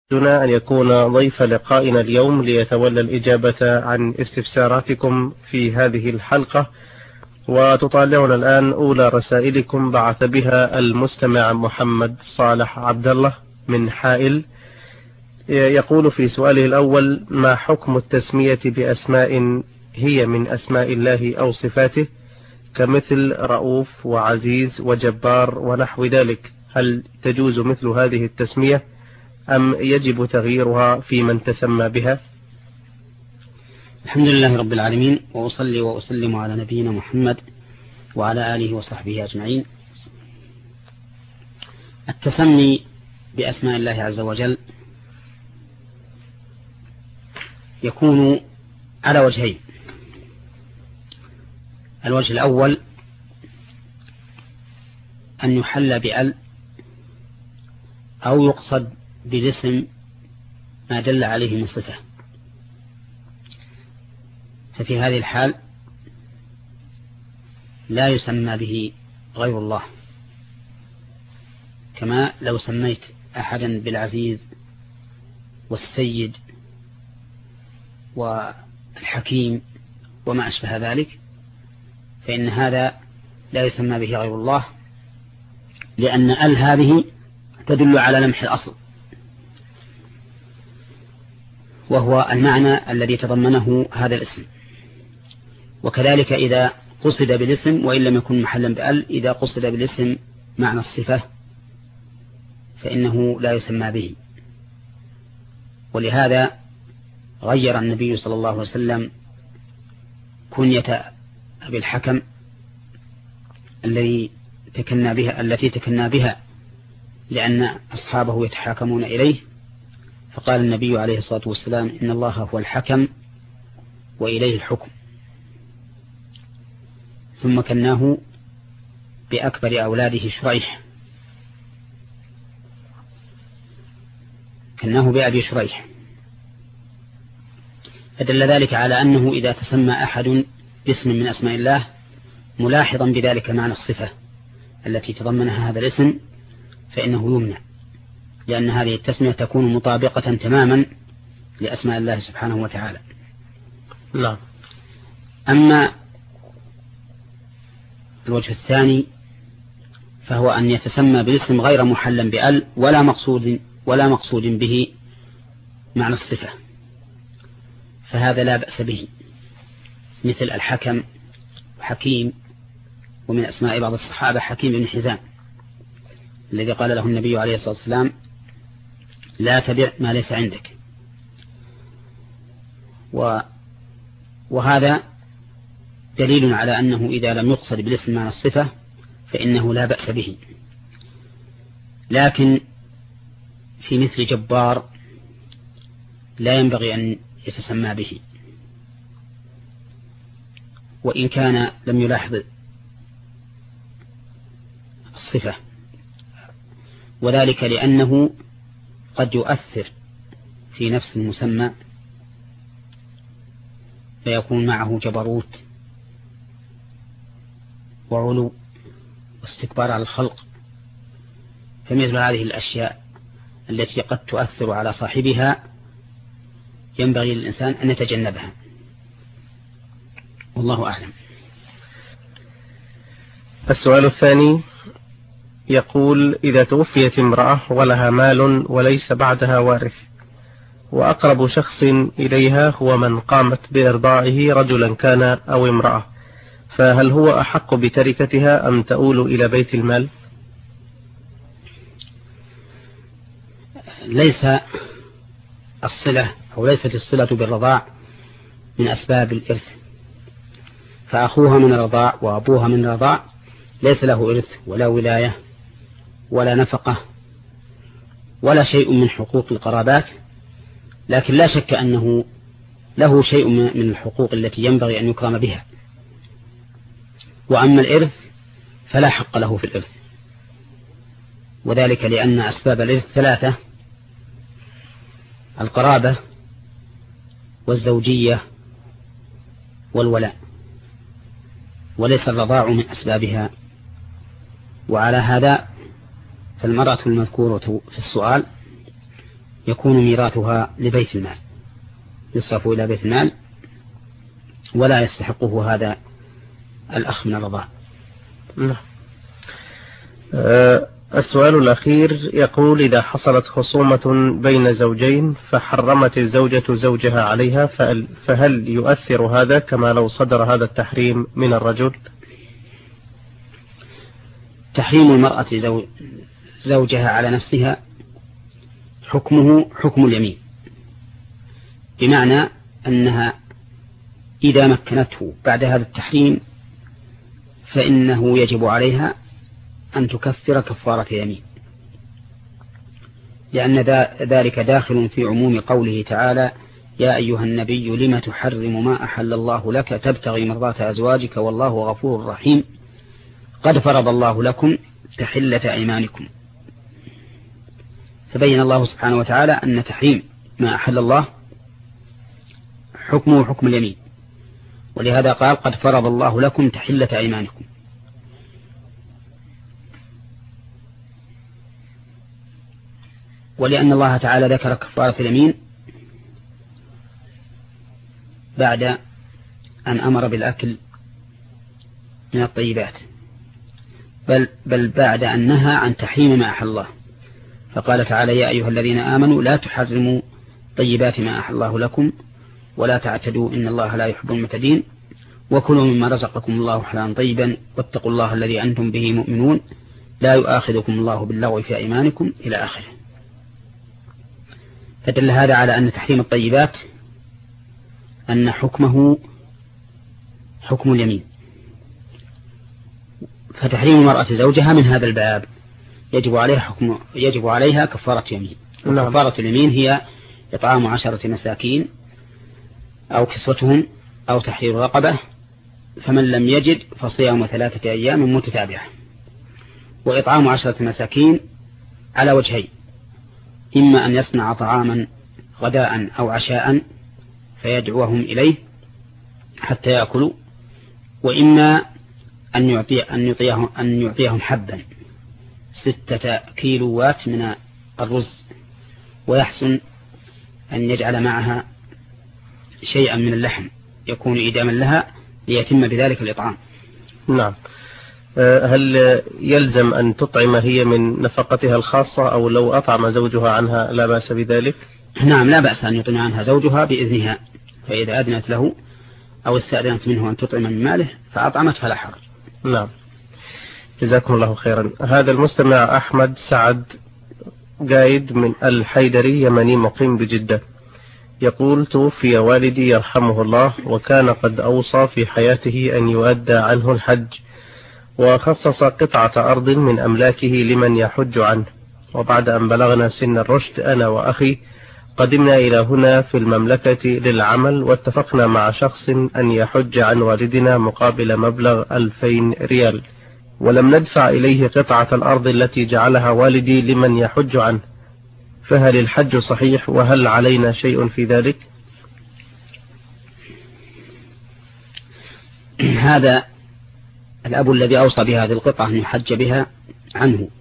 دنا أن يكون ضيف لقائنا اليوم ليتولى الإجابة عن استفساراتكم في هذه الحلقة. وتطالعنا الآن أولى رسائلكم بعث بها المستمع محمد صالح عبد الله من حائل. يقول في سؤاله الأول: ما حكم التسمية بأسماء هي من أسماء الله أو صفاته كمثل رؤوف وعزيز وجبار ونحو ذلك؟ هل تجوز مثل هذه التسمية أم يجب تغييرها في من تسمى بها؟ الحمد لله رب العالمين، وأصلي وأسلم على نبينا محمد وعلى آله وصحبه أجمعين. التسمي بأسماء الله عز وجل يكون على وجهين. الوجه الأول أن يحل بأل أو يقصد بالاسم ما دل عليه من صفة، ففي هذه الحال لا يسمى به غير الله، كما لو سميت أحدا بالعزيز والسيد والحكيم وما أشبه ذلك، فإن هذا لا يسمى به غير الله، لأن ال هذه تدل على لمح الأصل، وهو المعنى الذي تضمنه هذا الاسم. وكذلك إذا قصد بالاسم وإن لم يكن محلا بأل، إذا قصد بالاسم معنى الصفة فإنه لا يسمى به. ولهذا غير النبي صلى الله عليه وسلم كنية أبي الحكم التي تكنى بها لأن أصحابه يتحاكمون إليه، فقال النبي عليه الصلاة والسلام: إن الله هو الحكم وإليه الحكم. ثم كناه بأكبر أولاده شريح، كناه بأبي شريح، فدل ذلك على أنه إذا تسمى أحد باسم من أسماء الله ملاحظا بذلك معنى الصفة التي تضمنها هذا الاسم فإنه يمنع، لأن هذه التسمية تكون مطابقة تماما لأسماء الله سبحانه وتعالى. لا. أما الوجه الثاني فهو أن يتسمى بالاسم غير محلا بأل ولا مقصود به معنى الصفة، فهذا لا بأس به، مثل الحكم وحكيم، ومن أسماء بعض الصحابة حكيم بن حزام الذي قال له النبي عليه الصلاة والسلام: لا تبع ما ليس عندك. وهذا دليل على أنه إذا لم يقصد بالاسم معنى الصفة فإنه لا بأس به. لكن في مثل جبار لا ينبغي أن يتسمى به، وإن كان لم يلاحظ الصفة، وذلك لأنه قد يؤثر في نفس المسمى فيكون معه جبروت وعلو واستكبار على الخلق، فمثل هذه الأشياء التي قد تؤثر على صاحبها ينبغي للإنسان أن يتجنبها، والله أعلم. السؤال الثاني يقول: إذا توفيت امرأة ولها مال وليس بعدها وارث، وأقرب شخص إليها هو من قامت بإرضاعه رجلا كان أو امرأة، فهل هو أحق بتركتها أم تؤول إلى بيت المال؟ ليس الصلة أو ليست الصلة بالرضاع من أسباب الإرث، فأخوها من الرضاع وأبوها من الرضاع ليس له إرث ولا ولاية ولا نفقة ولا شيء من حقوق القرابات، لكن لا شك أنه له شيء من الحقوق التي ينبغي أن يكرم بها. وأما الإرث فلا حق له في الإرث، وذلك لأن أسباب الإرث ثلاثة: القرابة والزوجية والولاء، وليس الرضاع من أسبابها. وعلى هذا فالمرأة المذكورة في السؤال يكون ميراثها لبيت المال، يصرف إلى بيت المال ولا يستحقه هذا الأخ من الرضاع. السؤال الأخير يقول: إذا حصلت خصومة بين زوجين فحرمت الزوجة زوجها عليها، فهل يؤثر هذا كما لو صدر هذا التحريم من الرجل؟ تحريم المرأة زوجها على نفسها حكمه حكم اليمين، بمعنى أنها إذا مكنته بعد هذا التحريم فإنه يجب عليها أن تكفر كفارة يمين، لأن ذلك داخل في عموم قوله تعالى: يا أيها النبي لم تحرم ما أحل الله لك تبتغي مرضات أزواجك والله غفور رحيم قد فرض الله لكم تحلة أيمانكم. فبين الله سبحانه وتعالى أن تحريم ما أحل الله حكمه حكم اليمين، ولهذا قال: قد فرض الله لكم تحلة أيمانكم. ولأن الله تعالى ذكر كفارة اليمين بعد أن أمر بالأكل من الطيبات، بل بعد أن نهى عن تحريم ما أحل الله، فقال تعالى: يا أيها الذين آمنوا لا تحرموا طيبات ما أحل الله لكم ولا تعتدوا إن الله لا يحب المعتدين وكلوا مما رزقكم الله حلالا طيبا واتقوا الله الذي أنتم به مؤمنون لا يؤاخذكم الله باللغو في أيمانكم إلى آخره. فدل هذا على أن تحريم الطيبات أن حكمه حكم اليمين، فتحريم المرأة زوجها من هذا الباب يجب عليها كفارة يمين. كفارة اليمين هي إطعام 10 مساكين أو كسوتهم أو تحرير رقبة، فمن لم يجد فصيام 3 أيام متتابعة. وإطعام 10 مساكين على وجهين: إما أن يصنع طعاما غداء أو عشاء فيدعوهم إليه حتى يأكلوا، وإما أن يعطيهم حبا 6 كيلوات من الرز، ويحسن أن يجعل معها شيئا من اللحم يكون إداما لها ليتم بذلك الإطعام. نعم. هل يلزم أن تطعم هي من نفقتها الخاصة، أو لو أطعم زوجها عنها لا بأس بذلك؟ نعم، لا بأس أن يطعم عنها زوجها بإذنها، فإذا أذنت له أو استأذنت منه أن تطعم من ماله فأطعمت فلا حرج. نعم، جزاكم الله خيرا. هذا المستمع أحمد سعد قايد من الحيدري، يمني مقيم بجدة، يقول: توفي والدي يرحمه الله، وكان قد أوصى في حياته أن يؤدى عنه الحج، وخصص قطعة أرض من أملاكه لمن يحج عنه. وبعد أن بلغنا سن الرشد أنا وأخي قدمنا إلى هنا في المملكة للعمل، واتفقنا مع شخص أن يحج عن والدنا مقابل مبلغ 2000 ريال، ولم ندفع إليه قطعة الأرض التي جعلها والدي لمن يحج عنه، فهل الحج صحيح وهل علينا شيء في ذلك؟ هذا الأب الذي أوصى بهذه القطعة أن يحج بها عنه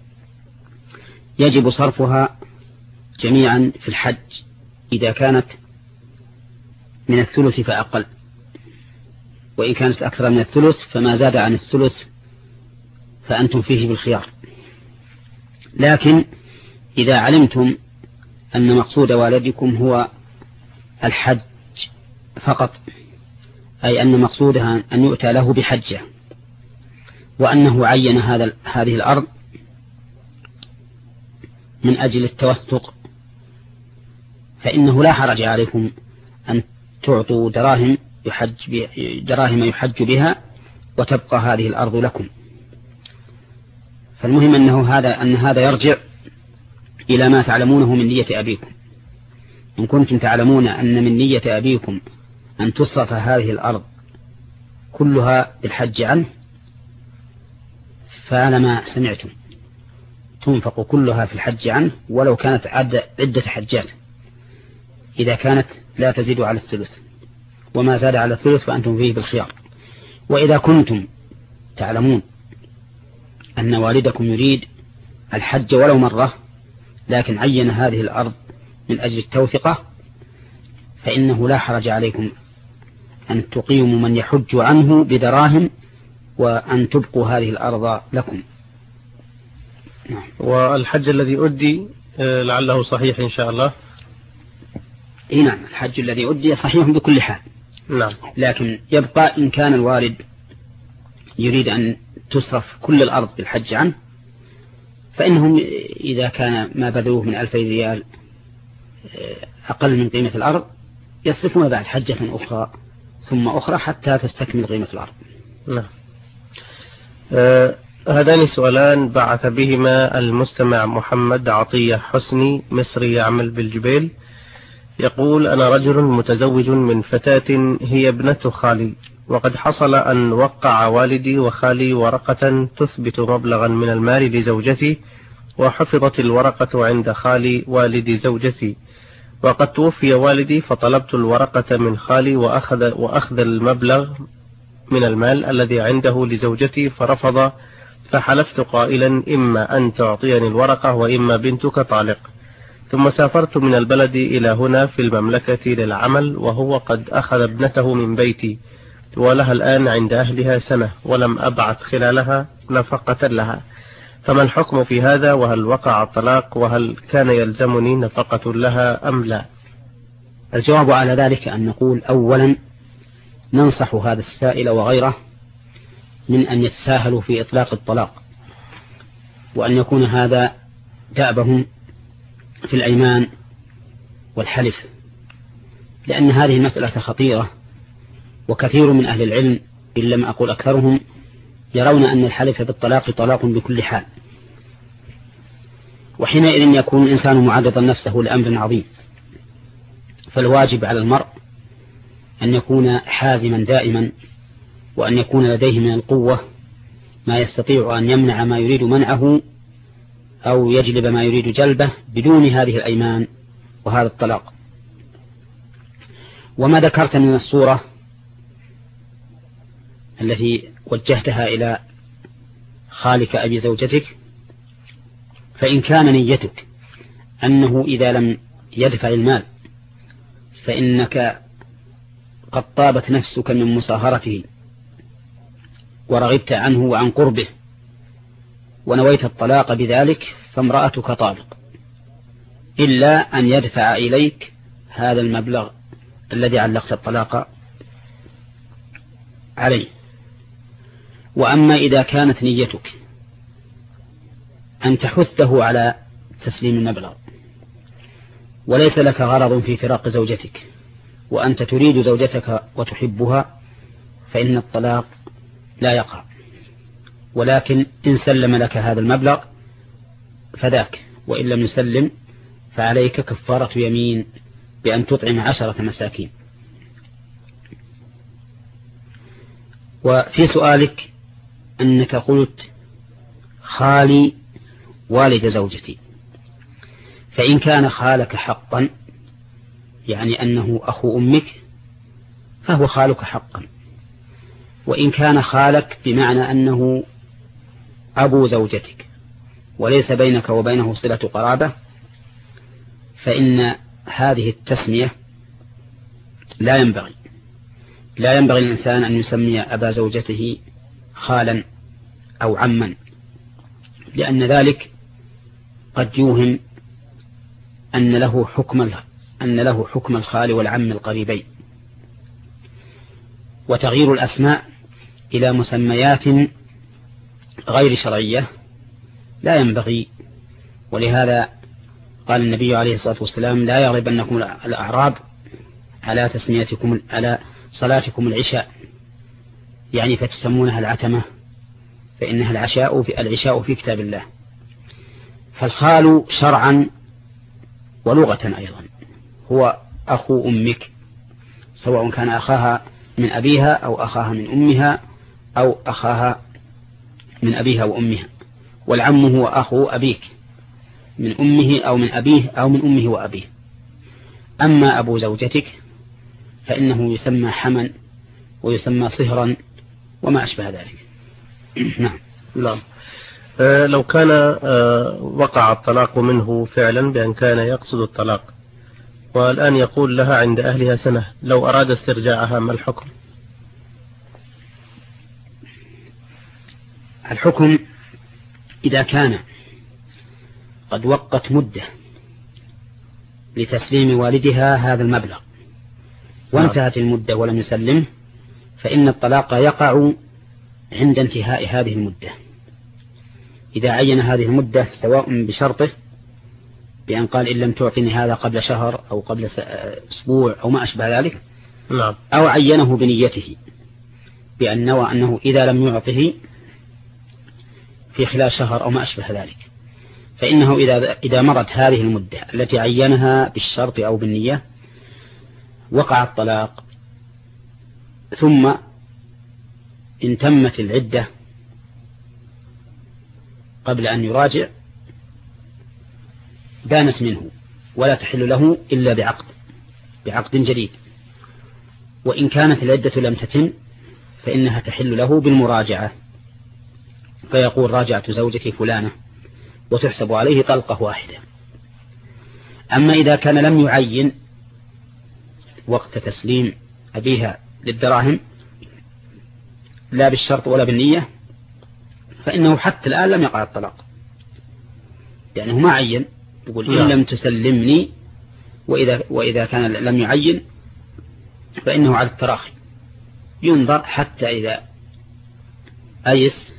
يجب صرفها جميعا في الحج إذا كانت من الثلث فأقل، وإن كانت أكثر من الثلث فما زاد عن الثلث فأنتم فيه بالخيار. لكن إذا علمتم أن مقصود والدكم هو الحج فقط، أي أن مقصودها أن يؤتى له بحجة، وأنه عين هذه الأرض من أجل التوثق، فإنه لا حرج عليكم أن تعطوا دراهم يحج بها وتبقى هذه الأرض لكم. فالمهم أن هذا يرجع إلى ما تعلمونه من نية أبيكم. إن كنتم تعلمون أن من نية أبيكم أن تصرف هذه الأرض كلها بالحج عنه، فعلما سمعتم تنفق كلها في الحج عنه ولو كانت عدة حجات، إذا كانت لا تزيد على الثلث، وما زاد على الثلث فأنتم فيه بالخيار. وإذا كنتم تعلمون أن والدكم يريد الحج ولو مرة، لكن عين هذه الأرض من أجل التوثقة فإنه لا حرج عليكم أن تقيموا من يحج عنه بدراهم وأن تبقوا هذه الأرض لكم. والحج الذي أدي لعله صحيح إن شاء الله. نعم، الحج الذي أدي صحيح بكل حال. نعم. لكن يبقى إن كان الوالد يريد أن تصرف كل الأرض بالحج عنه فإنهم إذا كان ما بذلوه من 2000 ريال أقل من قيمة الأرض يصرفون بعد حجة أخرى ثم أخرى حتى تستكمل قيمة الأرض. نعم. هذان سؤالان بعث بهما المستمع محمد عطية حسني مصري يعمل بالجبيل. يقول: أنا رجل متزوج من فتاة هي ابنة خالي، وقد حصل أن وقع والدي وخالي ورقة تثبت مبلغا من المال لزوجتي، وحفظت الورقة عند خالي والد زوجتي، وقد توفي والدي فطلبت الورقة من خالي وأخذ المبلغ من المال الذي عنده لزوجتي فرفض، فحلفت قائلا: إما أن تعطيني الورقة وإما بنتك طالق. ثم سافرت من البلد إلى هنا في المملكة للعمل، وهو قد أخذ ابنته من بيتي ولها الآن عند أهلها سنة، ولم أبعث خلالها نفقة لها، فما الحكم في هذا؟ وهل وقع الطلاق؟ وهل كان يلزمني نفقة لها أم لا؟ الجواب على ذلك أن نقول: أولا ننصح هذا السائل وغيره من أن يتساهلوا في إطلاق الطلاق، وأن يكون هذا دأبهم في الأيمان والحلف، لأن هذه المسألة خطيرة، وكثير من أهل العلم إن لم أقول أكثرهم يرون أن الحلف بالطلاق طلاق بكل حال، وحينئذ يكون الإنسان معرضا نفسه لأمر عظيم. فالواجب على المرء أن يكون حازما دائما، وأن يكون لديه من القوة ما يستطيع أن يمنع ما يريد منعه أو يجلب ما يريد جلبه بدون هذه الأيمان وهذا الطلاق. وما ذكرت من الصورة التي وجهتها إلى خالك أبي زوجتك، فإن كان نيتك أنه إذا لم يدفع المال فإنك قد طابت نفسك من مصاهرته ورغبت عنه وعن قربه ونويت الطلاق بذلك، فامرأتك طالق، إلا أن يدفع إليك هذا المبلغ الذي علقت الطلاق عليه. وأما إذا كانت نيتك أن تحثه على تسليم المبلغ وليس لك غرض في فراق زوجتك وأنت تريد زوجتك وتحبها، فإن الطلاق لا يقع، ولكن إن سلم لك هذا المبلغ فذاك، وإن لم يسلم فعليك كفارة يمين بأن تطعم 10 مساكين. وفي سؤالك أنك قلت خالي والد زوجتي، فإن كان خالك حقا يعني أنه أخو أمك فهو خالك حقا، وإن كان خالك بمعنى أنه أبو زوجتك وليس بينك وبينه صلة قرابة، فإن هذه التسمية لا ينبغي الإنسان أن يسمي أبا زوجته خالا أو عما، لأن ذلك قد يوهم أن له حكم الخال والعم القريبين. وتغيير الأسماء إلى مسميات غير شرعية لا ينبغي، ولهذا قال النبي عليه الصلاة والسلام: لا يغلبنكم الأعراب على صلاتكم العشاء، يعني فتسمونها العتمة، فإنها العشاء في كتاب الله. فالخال شرعا ولغة أيضا هو أخو أمك، سواء كان أخاها من أبيها أو أخاها من أمها أو أخاها من أبيها وأمها. والعم هو أخو أبيك من أمه أو من أبيه أو من أمه وأبيه. أما أبو زوجتك فإنه يسمى حما ويسمى صهرا وما أشبه ذلك. نعم. لو كان وقع الطلاق منه فعلا بأن كان يقصد الطلاق، والآن يقول لها عند أهلها سنة، لو أراد استرجاعها ما الحكم؟ الحكم إذا كان قد وقت مدة لتسليم والدها هذا المبلغ وانتهت المدة ولم يسلمه، فإن الطلاق يقع عند انتهاء هذه المدة. إذا عين هذه المدة سواء بشرطه بأن قال إن لم تعطني هذا قبل شهر أو قبل أسبوع أو ما أشبه ذلك، أو عينه بنيته بأن نوى أنه إذا لم يعطه في خلال شهر أو ما أشبه ذلك، فإنه إذا مرت هذه المدة التي عينها بالشرط أو بالنية وقع الطلاق، ثم إن تمت العدة قبل أن يراجع بانت منه ولا تحل له إلا بعقد جديد. وإن كانت العدة لم تتم فإنها تحل له بالمراجعة، فيقول راجعت زوجتي فلانة وتحسب عليه طلقة واحدة. أما إذا كان لم يعين وقت تسليم أبيها للدراهم لا بالشرط ولا بالنية، فإنه حتى الآن لم يقع الطلاق، لأنه ما عين، يقول إن لم تسلمني، وإذا كان لم يعين فإنه على التراخي، ينظر حتى إذا أيس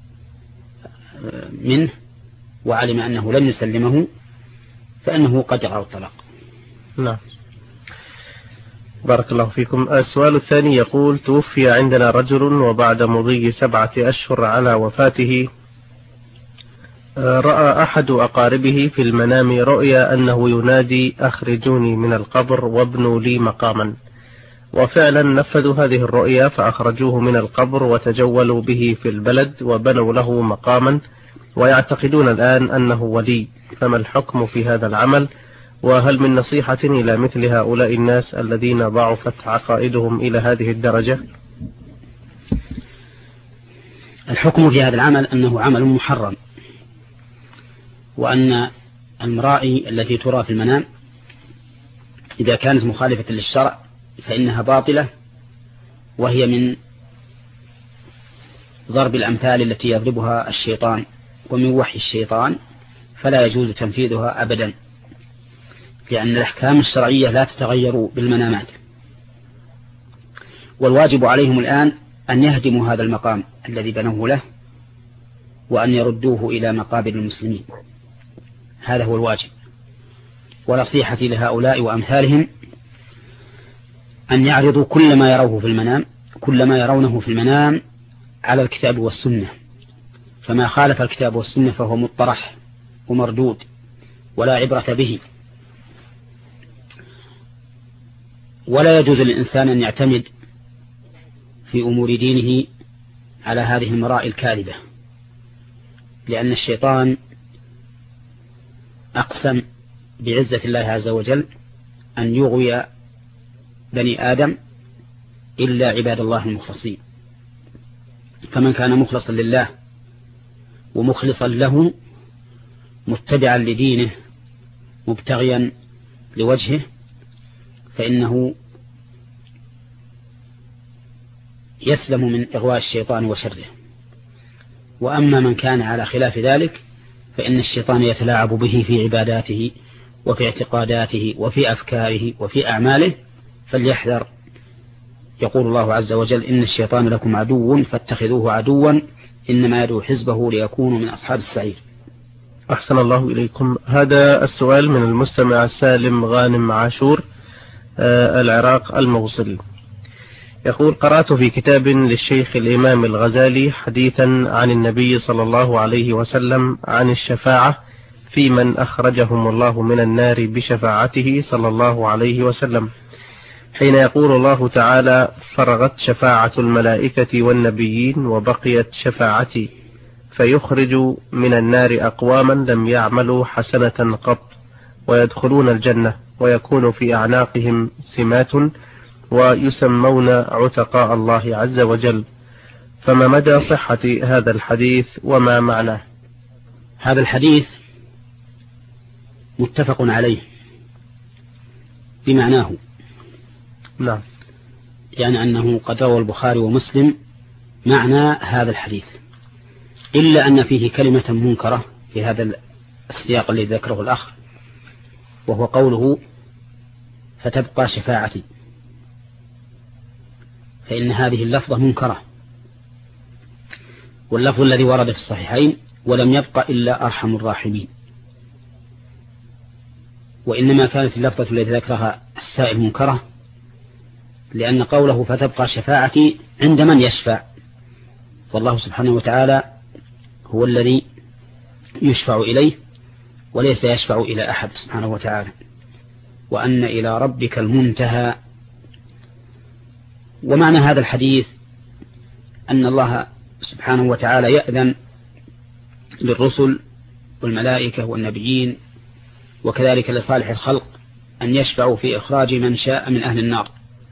منه وعلم أنه لم يسلمه فإنه قد يقع الطلاق. نعم، بارك الله فيكم. السؤال الثاني يقول: توفي عندنا رجل وبعد مضي 7 أشهر على وفاته رأى أحد أقاربه في المنام رؤيا أنه ينادي: أخرجوني من القبر وابنوا لي مقاما، وفعلا نفذوا هذه الرؤيا فأخرجوه من القبر وتجولوا به في البلد وبنوا له مقاما، ويعتقدون الآن أنه ولي، فما الحكم في هذا العمل؟ وهل من نصيحة إلى مثل هؤلاء الناس الذين ضعفت عقائدهم إلى هذه الدرجة؟ الحكم في هذا العمل أنه عمل محرم، وأن المرائي التي ترى في المنام إذا كانت مخالفة للشرع فإنها باطلة، وهي من ضرب الأمثال التي يضربها الشيطان ومن وحي الشيطان، فلا يجوز تنفيذها أبدا، لأن الأحكام الشرعية لا تتغير بالمنامات. والواجب عليهم الآن أن يهدموا هذا المقام الذي بنوه له وأن يردوه إلى مقابر المسلمين، هذا هو الواجب. ونصيحتي لهؤلاء وأمثالهم أن يعرضوا كل ما يرونه في المنام على الكتاب والسنة، فما خالف الكتاب والسنة فهو مطرح ومردود ولا عبرة به. ولا يجوز للإنسان أن يعتمد في أمور دينه على هذه المراء الكاذبة، لأن الشيطان أقسم بعزة الله عز وجل أن يغوي بني آدم إلا عباد الله المخلصين. فمن كان مخلصا لله ومخلصا له متبعا لدينه مبتغيا لوجهه فإنه يسلم من إغواء الشيطان وشره. وأما من كان على خلاف ذلك فإن الشيطان يتلاعب به في عباداته وفي اعتقاداته وفي أفكاره وفي أعماله، فليحذر. يقول الله عز وجل: إن الشيطان لكم عدو فاتخذوه عدوا إنما يدعو حزبه ليكونوا من أصحاب السعير. أحسن الله إليكم. هذا السؤال من المستمع سالم غانم عاشور، العراق الموصل، يقول: قرأت في كتاب للشيخ الإمام الغزالي حديثا عن النبي صلى الله عليه وسلم عن الشفاعة في من أخرجهم الله من النار بشفاعته صلى الله عليه وسلم، حين يقول الله تعالى: فرغت شفاعة الملائكة والنبيين وبقيت شفاعتي، فيخرج من النار أقواما لم يعملوا حسنة قط ويدخلون الجنة، ويكون في أعناقهم سمات ويسمون عتقاء الله عز وجل، فما مدى صحة هذا الحديث وما معناه؟ هذا الحديث متفق عليه، بمعناه. نعم. يعني أنه قد روى البخاري ومسلم معنى هذا الحديث، إلا أن فيه كلمة منكرة في هذا السياق الذي ذكره الأخ، وهو قوله فتبقى شفاعتي، فإن هذه اللفظة منكرة. واللفظ الذي ورد في الصحيحين ولم يبقى إلا أرحم الراحمين، وإنما كانت اللفظة التي ذكرها السائل منكرة، لأن قوله فتبقى شفاعتي عند من يشفع، والله سبحانه وتعالى هو الذي يشفع إليه وليس يشفع إلى أحد سبحانه وتعالى، وأن إلى ربك المنتهى. ومعنى هذا الحديث أن الله سبحانه وتعالى يأذن للرسل والملائكة والنبيين وكذلك لصالح الخلق أن يشفعوا في إخراج من شاء من أهل النار،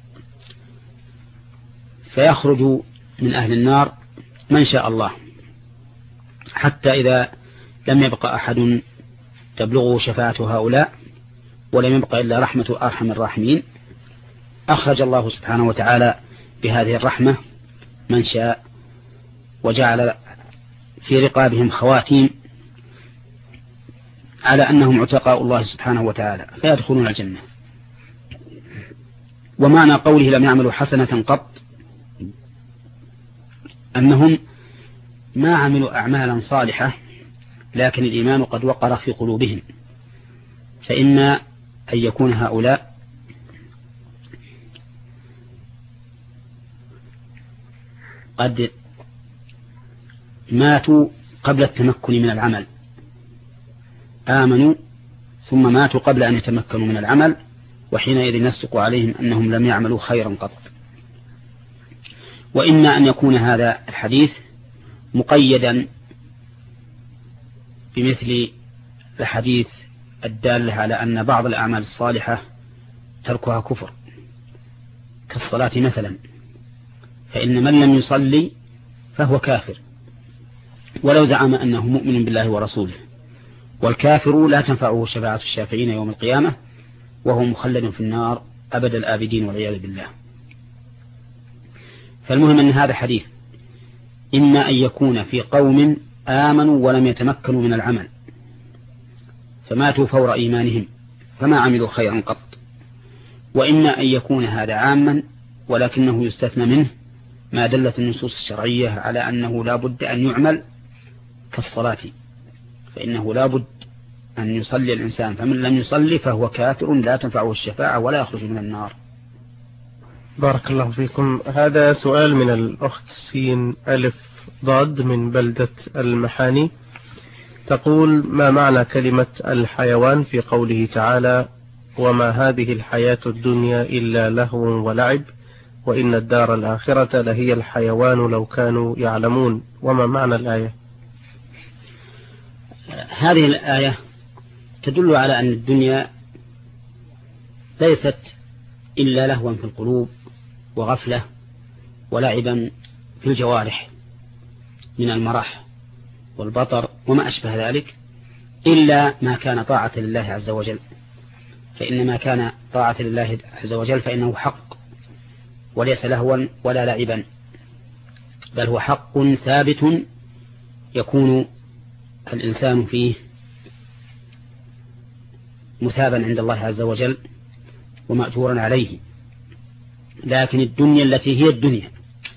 فيخرج من أهل النار من شاء الله، حتى إذا لم يبقى أحد تبلغه شفاعة هؤلاء ولم يبقى إلا رحمة أرحم الراحمين، أخرج الله سبحانه وتعالى بهذه الرحمة من شاء، وجعل في رقابهم خواتيم على أنهم عتقاء الله سبحانه وتعالى فيدخلون الجنة. ومعنى قوله لم يعملوا حسنة قط أنهم ما عملوا أعمالا صالحة، لكن الإيمان قد وقر في قلوبهم، فإما أن يكون هؤلاء قد ماتوا قبل التمكن من العمل، آمنوا ثم ماتوا قبل أن يتمكنوا من العمل، وحينئذ يصدق عليهم أنهم لم يعملوا خيرا قط. وإما أن يكون هذا الحديث مقيدا بمثل الحديث الدالة على أن بعض الأعمال الصالحة تركها كفر، كالصلاة مثلا، فإن من لم يصلي فهو كافر ولو زعم أنه مؤمن بالله ورسوله، والكافر لا تنفعه شفاعة الشافعين يوم القيامة وهو مخلد في النار أبد الآبدين والعياذ بالله. فالمهم أن هذا حديث إما أن يكون في قوم آمنوا ولم يتمكنوا من العمل فماتوا فور إيمانهم فما عملوا خيرا قط، وإما أن يكون هذا عاما ولكنه يستثنى منه ما دلت النصوص الشرعية على أنه لا بد أن يعمل كالصلاة، فإنه لا بد أن يصلي الإنسان، فمن لم يصلي فهو كافر لا تنفعه الشفاعة ولا يخرج من النار. بارك الله فيكم. هذا سؤال من الأخت سين ألف ضاد من بلدة المحاني، تقول: ما معنى كلمة الحيوان في قوله تعالى: وما هذه الحياة الدنيا إلا لهو ولعب وإن الدار الآخرة لهي الحيوان لو كانوا يعلمون؟ وما معنى الآية؟ هذه الآية تدل على أن الدنيا ليست إلا لهوا في القلوب وغفلة ولعبا في الجوارح من المرح والبطر وما أشبه ذلك، إلا ما كان طاعة لله عز وجل، فإن ما كان طاعة لله عز وجل فإنه حق وليس لهوا ولا لعبا، بل هو حق ثابت يكون الإنسان فيه مثابا عند الله عز وجل ومأجورا عليه. لكن الدنيا التي هي الدنيا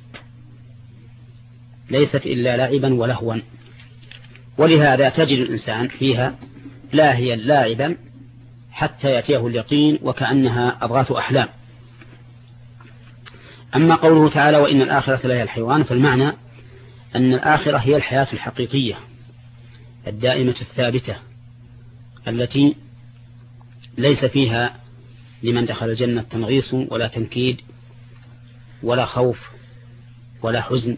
ليست إلا لعبا ولهوا، ولهذا تجد الإنسان فيها لاهيا لاعبا حتى يأتيه اليقين وكأنها أضغاث أحلام. أما قوله تعالى وإن الآخرة لهي الحيوان، فالمعنى أن الآخرة هي الحياة الحقيقية الدائمة الثابتة التي ليس فيها لمن دخل الجنة تنغيص ولا تنكيد ولا خوف ولا حزن.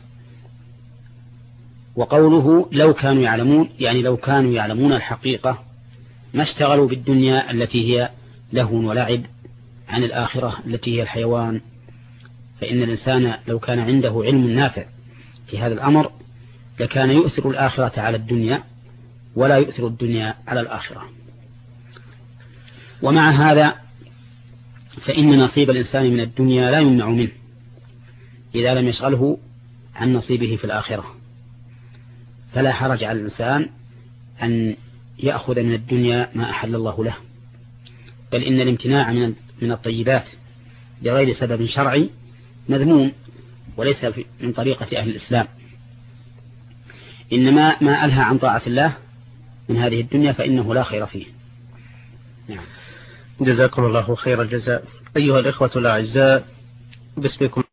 وقوله لو كانوا يعلمون، يعني لو كانوا يعلمون الحقيقة ما اشتغلوا بالدنيا التي هي لهو ولعب عن الآخرة التي هي الحيوان. فإن الإنسان لو كان عنده علم نافع في هذا الأمر لكان يؤثر الآخرة على الدنيا ولا يؤثر الدنيا على الآخرة. ومع هذا فإن نصيب الإنسان من الدنيا لا يمنع منه إذا لم يشغله عن نصيبه في الآخرة. فلا حرج على الإنسان أن يأخذ من الدنيا ما أحل الله له، بل إن الامتناع من الطيبات لغير سبب شرعي مذموم وليس من طريقة أهل الإسلام. إنما ما ألهى عن طاعة الله من هذه الدنيا فإنه لا خير فيه. نعم. جزاكم الله خير الجزاء. أيها الإخوة الأعزاء، باسمكم